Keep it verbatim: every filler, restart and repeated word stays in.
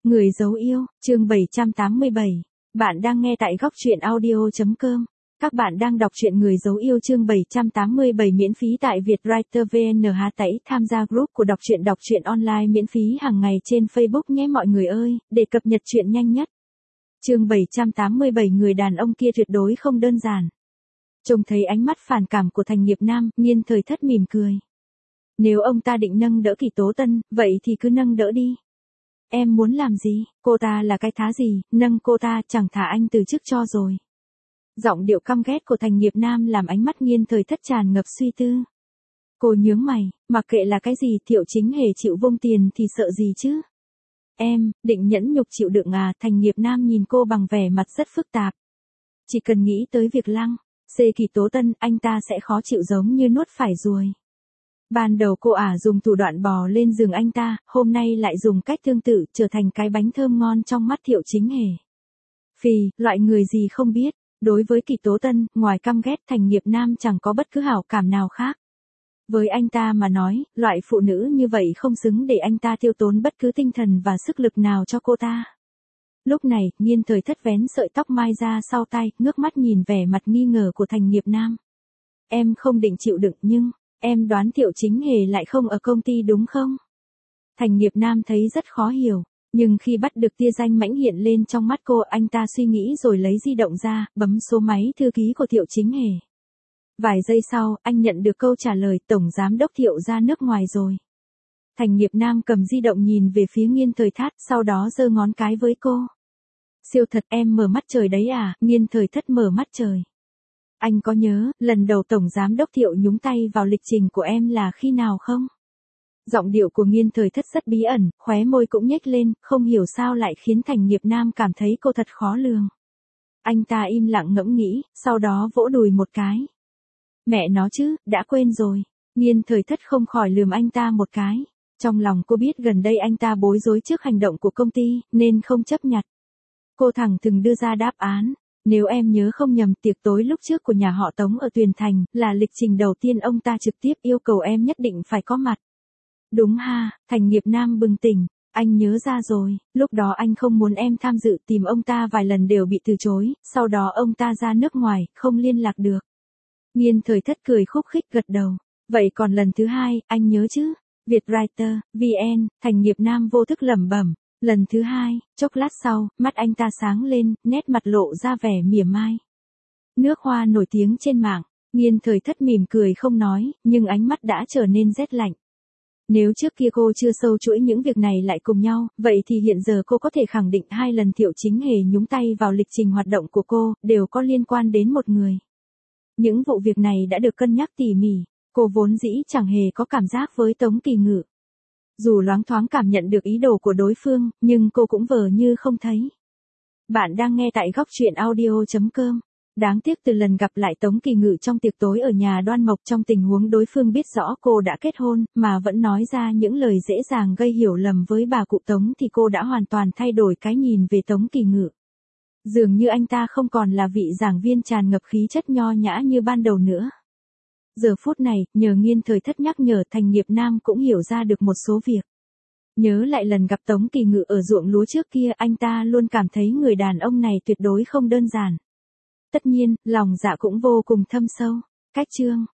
Người dấu yêu, chương bảy trăm tám mươi bảy. Bạn đang nghe tại góc truyện audio.com. Các bạn đang đọc truyện Người dấu yêu chương bảy trăm tám mươi bảy miễn phí tại Vietwriter vê en. Hà Tẩy tham gia group của đọc truyện đọc truyện online miễn phí hàng ngày trên Facebook nhé mọi người ơi, để cập nhật truyện nhanh nhất. Chương bảy trăm tám mươi bảy người đàn ông kia tuyệt đối không đơn giản. Trông thấy ánh mắt phản cảm của Thành Nghiệp Nam, Nhiên Thời Thất mỉm cười. Nếu ông ta định nâng đỡ Kỳ Tố Tân, vậy thì cứ nâng đỡ đi. Em muốn làm gì, cô ta là cái thá gì, nâng cô ta chẳng thả anh từ chức cho rồi. Giọng điệu căm ghét của Thành Nghiệp Nam làm ánh mắt Nhiên Thời Thất tràn ngập suy tư. Cô nhướng mày, mặc kệ là cái gì Thiệu Chính Hề chịu vung tiền thì sợ gì chứ. Em, định nhẫn nhục chịu đựng à, Thành Nghiệp Nam nhìn cô bằng vẻ mặt rất phức tạp. Chỉ cần nghĩ tới việc lăng, xê Kỳ Tố Tân, anh ta sẽ khó chịu giống như nuốt phải ruồi. Ban đầu cô ả dùng thủ đoạn bò lên giường anh ta, hôm nay lại dùng cách tương tự trở thành cái bánh thơm ngon trong mắt Thiệu Chính Hề. Phì, loại người gì không biết, đối với Kỳ Tố Tân, ngoài căm ghét Thành Nghiệp Nam chẳng có bất cứ hảo cảm nào khác. Với anh ta mà nói, loại phụ nữ như vậy không xứng để anh ta tiêu tốn bất cứ tinh thần và sức lực nào cho cô ta. Lúc này, Nhiên Thời Thất vén sợi tóc mai ra sau tai, ngước mắt nhìn vẻ mặt nghi ngờ của Thành Nghiệp Nam. Em không định chịu đựng nhưng... Em đoán Thiệu Chính Hề lại không ở công ty đúng không? Thành Nghiệp Nam thấy rất khó hiểu, nhưng khi bắt được tia danh mãnh hiện lên trong mắt cô, anh ta suy nghĩ rồi lấy di động ra, bấm số máy thư ký của Thiệu Chính Hề. Vài giây sau, anh nhận được câu trả lời Tổng Giám đốc Thiệu ra nước ngoài rồi. Thành Nghiệp Nam cầm di động nhìn về phía Nhiên Thời Thất, sau đó giơ ngón cái với cô. Siêu thật, em mở mắt trời đấy à? Nhiên Thời Thất mở mắt trời. Anh có nhớ, lần đầu Tổng Giám đốc Thiệu nhúng tay vào lịch trình của em là khi nào không? Giọng điệu của Nhiên Thời Thất rất bí ẩn, khóe môi cũng nhếch lên, không hiểu sao lại khiến Thành Nghiệp Nam cảm thấy cô thật khó lường. Anh ta im lặng ngẫm nghĩ, sau đó vỗ đùi một cái. Mẹ nó chứ, đã quên rồi. Nhiên Thời Thất không khỏi lườm anh ta một cái. Trong lòng cô biết gần đây anh ta bối rối trước hành động của công ty, nên không chấp nhặt. Cô thẳng thừng đưa ra đáp án. Nếu em nhớ không nhầm, tiệc tối lúc trước của nhà họ Tống ở Tuyền Thành, là lịch trình đầu tiên ông ta trực tiếp yêu cầu em nhất định phải có mặt. Đúng ha, Thành Nghiệp Nam bừng tỉnh, anh nhớ ra rồi, lúc đó anh không muốn em tham dự, tìm ông ta vài lần đều bị từ chối, sau đó ông ta ra nước ngoài, không liên lạc được. Nhiên Thời Thất cười khúc khích gật đầu, vậy còn lần thứ hai, anh nhớ chứ? Vietwriter, vê en, Thành Nghiệp Nam vô thức lẩm bẩm. Lần thứ hai, chốc lát sau, mắt anh ta sáng lên, nét mặt lộ ra vẻ mỉa mai. Nước hoa nổi tiếng trên mạng, Nhiên Thời Thất mỉm cười không nói, nhưng ánh mắt đã trở nên rét lạnh. Nếu trước kia cô chưa sâu chuỗi những việc này lại cùng nhau, vậy thì hiện giờ cô có thể khẳng định hai lần Thiệu Chính Hề nhúng tay vào lịch trình hoạt động của cô, đều có liên quan đến một người. Những vụ việc này đã được cân nhắc tỉ mỉ, cô vốn dĩ chẳng hề có cảm giác với Tống Kỳ Ngự. Dù loáng thoáng cảm nhận được ý đồ của đối phương, nhưng cô cũng vờ như không thấy. Bạn đang nghe tại góc truyện audio.com. Đáng tiếc từ lần gặp lại Tống Kỳ Ngự trong tiệc tối ở nhà Đoan Mộc trong tình huống đối phương biết rõ cô đã kết hôn, mà vẫn nói ra những lời dễ dàng gây hiểu lầm với bà cụ Tống thì cô đã hoàn toàn thay đổi cái nhìn về Tống Kỳ Ngự. Dường như anh ta không còn là vị giảng viên tràn ngập khí chất nho nhã như ban đầu nữa. Giờ phút này, nhờ Nhiên Thời Thất nhắc nhở, Thành Nghiệp Nam cũng hiểu ra được một số việc. Nhớ lại lần gặp Tống Kỳ Ngự ở ruộng lúa trước kia, anh ta luôn cảm thấy người đàn ông này tuyệt đối không đơn giản. Tất nhiên, lòng dạ cũng vô cùng thâm sâu. Cách chương,